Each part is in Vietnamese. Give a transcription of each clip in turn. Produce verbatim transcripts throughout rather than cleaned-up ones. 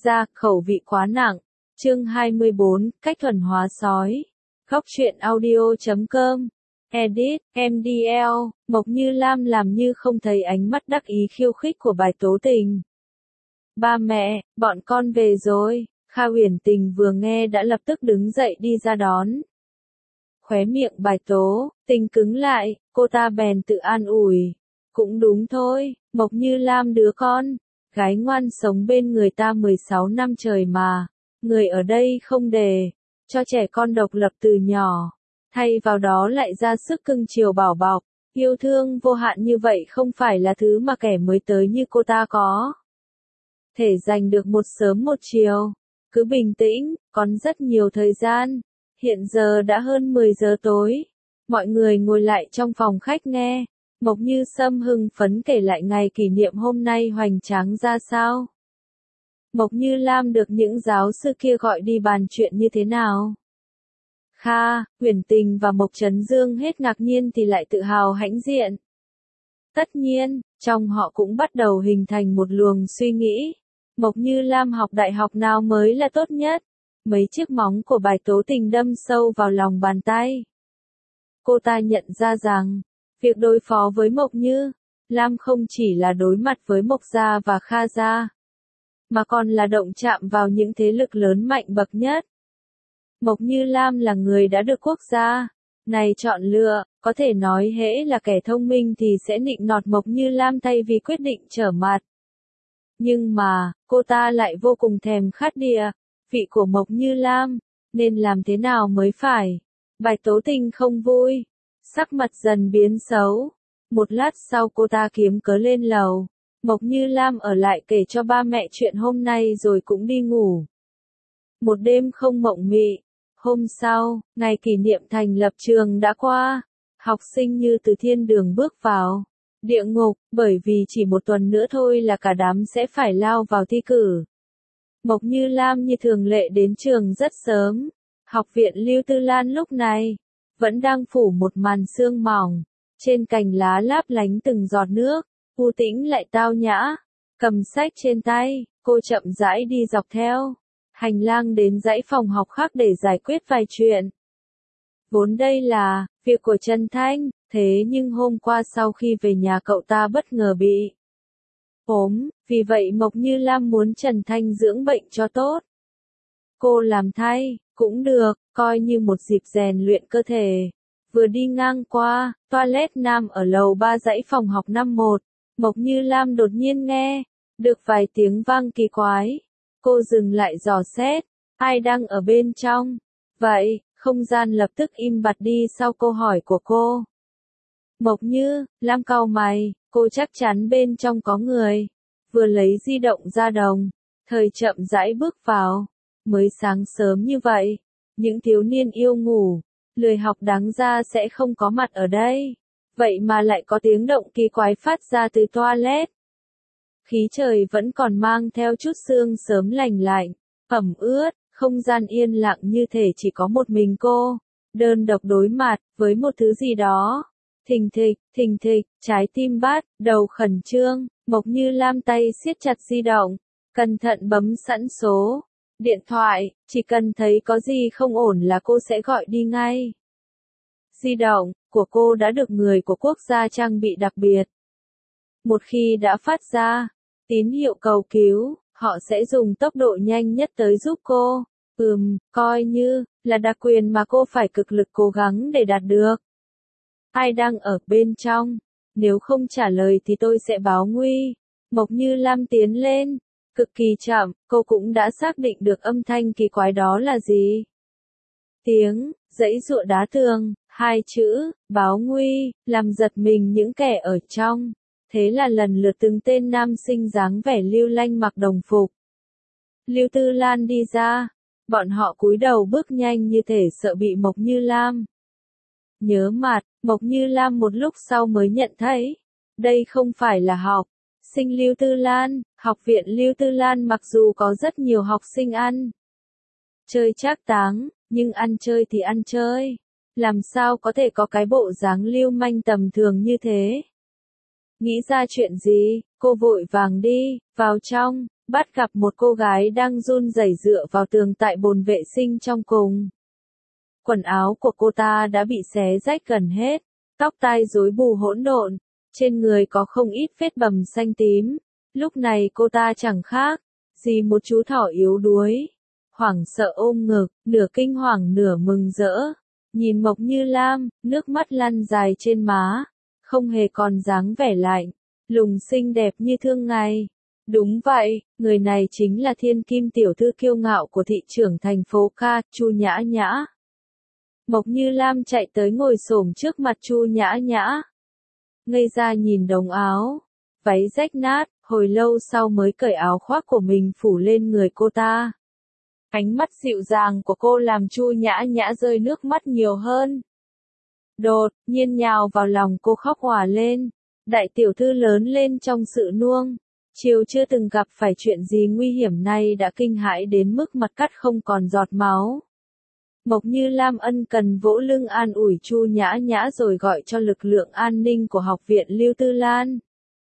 ra, khẩu vị quá nặng. Chương hai mươi bốn, cách thuần hóa sói. Góc truyện audio chấm com. Edit, em đê lờ, Mộc Như Lam làm như không thấy ánh mắt đắc ý khiêu khích của Bạch Tố Tình. Ba mẹ, bọn con về rồi. Kha Uyển Tình vừa nghe đã lập tức đứng dậy đi ra đón. Khóe miệng Bạch Tố Tình cứng lại, cô ta bèn tự an ủi. Cũng đúng thôi, Mộc Như Lam đứa con, gái ngoan sống bên người ta mười sáu năm trời mà. Người ở đây không để cho trẻ con độc lập từ nhỏ, thay vào đó lại ra sức cưng chiều bảo bọc, yêu thương vô hạn như vậy không phải là thứ mà kẻ mới tới như cô ta có thể giành được một sớm một chiều. Cứ bình tĩnh, còn rất nhiều thời gian. Hiện giờ đã hơn mười giờ tối. Mọi người ngồi lại trong phòng khách nghe. Mộc Như Sâm hưng phấn kể lại ngày kỷ niệm hôm nay hoành tráng ra sao. Mộc Như Lam được những giáo sư kia gọi đi bàn chuyện như thế nào. Kha, Uyển Tình và Mộc Trấn Dương hết ngạc nhiên thì lại tự hào hãnh diện. Tất nhiên, trong họ cũng bắt đầu hình thành một luồng suy nghĩ. Mộc Như Lam học đại học nào mới là tốt nhất? Mấy chiếc móng của Bạch Tố Tình đâm sâu vào lòng bàn tay. Cô ta nhận ra rằng, việc đối phó với Mộc Như Lam không chỉ là đối mặt với Mộc Gia và Kha Gia, mà còn là động chạm vào những thế lực lớn mạnh bậc nhất. Mộc Như Lam là người đã được quốc gia này chọn lựa, có thể nói hễ là kẻ thông minh thì sẽ nịnh nọt Mộc Như Lam thay vì quyết định trở mặt. Nhưng mà, cô ta lại vô cùng thèm khát địa vị của Mộc Như Lam, nên làm thế nào mới phải? Bạch Tố Tình không vui, sắc mặt dần biến xấu. Một lát sau cô ta kiếm cớ lên lầu. Mộc Như Lam ở lại kể cho ba mẹ chuyện hôm nay rồi cũng đi ngủ. Một đêm không mộng mị. Hôm sau, ngày kỷ niệm thành lập trường đã qua. Học sinh như từ thiên đường bước vào địa ngục, bởi vì chỉ một tuần nữa thôi là cả đám sẽ phải lao vào thi cử. Mộc Như Lam như thường lệ đến trường rất sớm. Học viện Lưu Tư Lan lúc này vẫn đang phủ một màn sương mỏng. Trên cành lá láp lánh từng giọt nước. U Tĩnh lại tao nhã, cầm sách trên tay, cô chậm rãi đi dọc theo hành lang đến dãy phòng học khác để giải quyết vài chuyện. Vốn đây là việc của Trần Thanh, thế nhưng hôm qua sau khi về nhà cậu ta bất ngờ bị ốm, vì vậy Mộc Như Lam muốn Trần Thanh dưỡng bệnh cho tốt. Cô làm thay, cũng được, coi như một dịp rèn luyện cơ thể. Vừa đi ngang qua toilet nam ở lầu ba dãy phòng học năm một, Mộc Như Lam đột nhiên nghe được vài tiếng vang kỳ quái. Cô dừng lại dò xét, ai đang ở bên trong? Vậy, không gian lập tức im bặt đi sau câu hỏi của cô. Mộc Như Lam cau mày, cô chắc chắn bên trong có người. Vừa lấy di động ra đồng, thời chậm rãi bước vào. Mới sáng sớm như vậy, những thiếu niên yêu ngủ, lười học đáng ra sẽ không có mặt ở đây. Vậy mà lại có tiếng động kỳ quái phát ra từ toilet. Khí trời vẫn còn mang theo chút sương sớm lành lạnh, ẩm ướt, không gian yên lặng như thể chỉ có một mình cô, đơn độc đối mặt với một thứ gì đó. Thình thịch, thình thịch, trái tim bắt đầu khẩn trương. Mộc Như Lam tay siết chặt di động, cẩn thận bấm sẵn số điện thoại, chỉ cần thấy có gì không ổn là cô sẽ gọi đi ngay. Di động của cô đã được người của quốc gia trang bị đặc biệt. Một khi đã phát ra tín hiệu cầu cứu, họ sẽ dùng tốc độ nhanh nhất tới giúp cô. Ừm, coi như là đặc quyền mà cô phải cực lực cố gắng để đạt được. Ai đang ở bên trong? Nếu không trả lời thì tôi sẽ báo nguy. Mộc Như Lam tiến lên, cực kỳ chậm, cô cũng đã xác định được âm thanh kỳ quái đó là gì. Tiếng giãy giụa đá tường, hai chữ báo nguy, làm giật mình những kẻ ở trong. Thế là lần lượt từng tên nam sinh dáng vẻ lưu lanh mặc đồng phục Lưu Tư Lan đi ra. Bọn họ cúi đầu bước nhanh như thể sợ bị Mộc Như Lam nhớ mặt. Mộc Như Lam một lúc sau mới nhận thấy, đây không phải là học sinh Lưu Tư Lan. Học viện Lưu Tư Lan mặc dù có rất nhiều học sinh ăn chơi trác táng, nhưng ăn chơi thì ăn chơi, làm sao có thể có cái bộ dáng lưu manh tầm thường như thế. Nghĩ ra chuyện gì, cô vội vàng đi vào trong. bắt gặp một cô gái đang run rẩy dựa vào tường tại bồn vệ sinh trong cùng. Quần áo của cô ta đã bị xé rách gần hết, tóc tai rối bù hỗn độn, trên người có không ít vết bầm xanh tím. Lúc này cô ta chẳng khác gì một chú thỏ yếu đuối, hoảng sợ ôm ngực, nửa kinh hoàng nửa mừng rỡ, nhìn Mộc Như Lam, nước mắt lăn dài trên má, không hề còn dáng vẻ lạnh, lùng xinh đẹp như thương ngày. Đúng vậy, người này chính là thiên kim tiểu thư kiêu ngạo của thị trưởng thành phố Ca, Chu Nhã Nhã. Mộc Như Lam chạy tới ngồi xổm trước mặt Chu Nhã Nhã. Ngây ra nhìn đống áo, váy rách nát, hồi lâu sau mới cởi áo khoác của mình phủ lên người cô ta. Ánh mắt dịu dàng của cô làm Chu Nhã Nhã rơi nước mắt nhiều hơn. Đột nhiên nhào vào lòng cô khóc òa lên. Đại tiểu thư lớn lên trong sự nuông chiều chưa từng gặp phải chuyện gì nguy hiểm này đã kinh hãi đến mức mặt cắt không còn giọt máu. Mộc Như Lam ân cần vỗ lưng an ủi Chu Nhã Nhã rồi gọi cho lực lượng an ninh của học viện Lưu Tư Lan.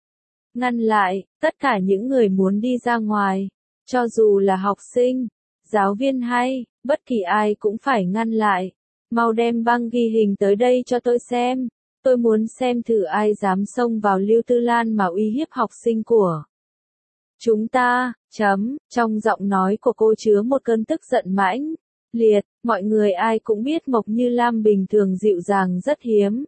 Ngăn lại, tất cả những người muốn đi ra ngoài, cho dù là học sinh, giáo viên hay, bất kỳ ai cũng phải ngăn lại. Mau đem băng ghi hình tới đây cho tôi xem, tôi muốn xem thử ai dám xông vào Lưu Tư Lan mà uy hiếp học sinh của chúng ta, chấm, trong giọng nói của cô chứa một cơn tức giận mãnh liệt, mọi người ai cũng biết Mộc Như Lam bình thường dịu dàng rất hiếm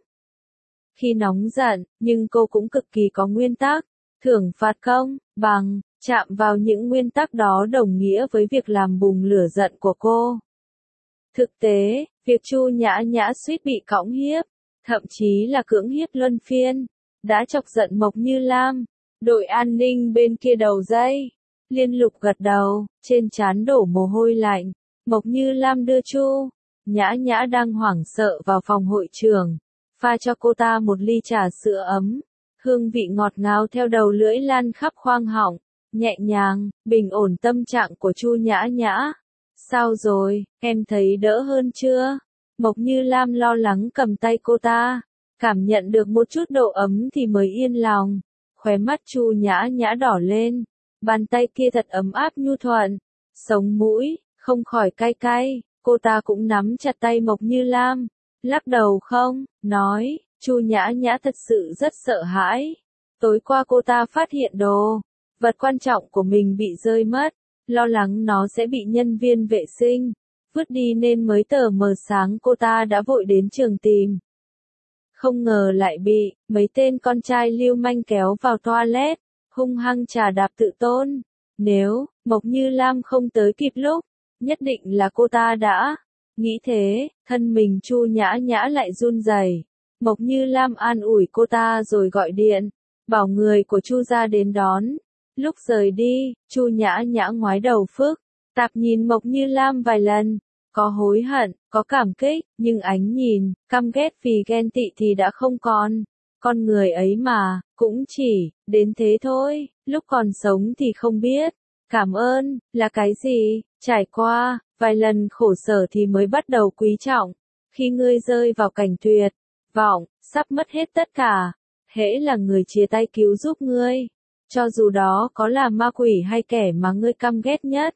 khi nóng giận, nhưng cô cũng cực kỳ có nguyên tắc, thưởng phạt công bằng, chạm vào những nguyên tắc đó đồng nghĩa với việc làm bùng lửa giận của cô. Thực tế, việc Chu Nhã Nhã suýt bị cõng hiếp, thậm chí là cưỡng hiếp luân phiên, đã chọc giận Mộc Như Lam. Đội an ninh bên kia đầu dây, liên lục gật đầu, trên trán đổ mồ hôi lạnh. Mộc Như Lam đưa Chu Nhã Nhã đang hoảng sợ vào phòng hội trường, pha cho cô ta một ly trà sữa ấm, hương vị ngọt ngào theo đầu lưỡi lan khắp khoang họng, nhẹ nhàng, bình ổn tâm trạng của Chu Nhã Nhã. Sao rồi, em thấy đỡ hơn chưa? Mộc Như Lam lo lắng cầm tay cô ta, cảm nhận được một chút độ ấm thì mới yên lòng. Khóe mắt Chu Nhã Nhã đỏ lên, bàn tay kia thật ấm áp nhu thuận, sống mũi không khỏi cay cay, cô ta cũng nắm chặt tay Mộc Như Lam, lắc đầu không, nói, Chu Nhã Nhã thật sự rất sợ hãi. Tối qua cô ta phát hiện đồ vật quan trọng của mình bị rơi mất, lo lắng nó sẽ bị nhân viên vệ sinh vứt đi nên mới tờ mờ sáng cô ta đã vội đến trường tìm. Không ngờ lại bị mấy tên con trai lưu manh kéo vào toilet, hung hăng chà đạp tự tôn. Nếu Mộc Như Lam không tới kịp lúc, nhất định là cô ta đã nghĩ thế. Thân mình Chu Nhã Nhã lại run rẩy. Mộc Như Lam an ủi cô ta rồi gọi điện, bảo người của Chu gia đến đón. Lúc rời đi, Chu Nhã Nhã ngoái đầu phức tạp nhìn Mộc Như Lam vài lần, có hối hận, có cảm kích, nhưng ánh nhìn căm ghét vì ghen tị thì đã không còn. Con người ấy mà, cũng chỉ đến thế thôi, lúc còn sống thì không biết cảm ơn là cái gì, trải qua vài lần khổ sở thì mới bắt đầu quý trọng. Khi ngươi rơi vào cảnh tuyệt vọng, sắp mất hết tất cả, hễ là người chia tay cứu giúp ngươi, cho dù đó có là ma quỷ hay kẻ mà ngươi căm ghét nhất,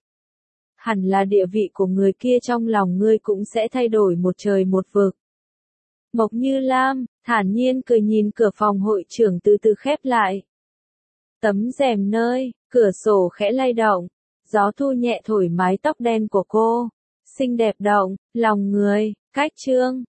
hẳn là địa vị của người kia trong lòng ngươi cũng sẽ thay đổi một trời một vực. Mộc Như Lam thản nhiên cười nhìn cửa phòng hội trưởng từ từ khép lại. Tấm rèm nơi cửa sổ khẽ lay động, gió thu nhẹ thổi mái tóc đen của cô, xinh đẹp động lòng người. Cách chương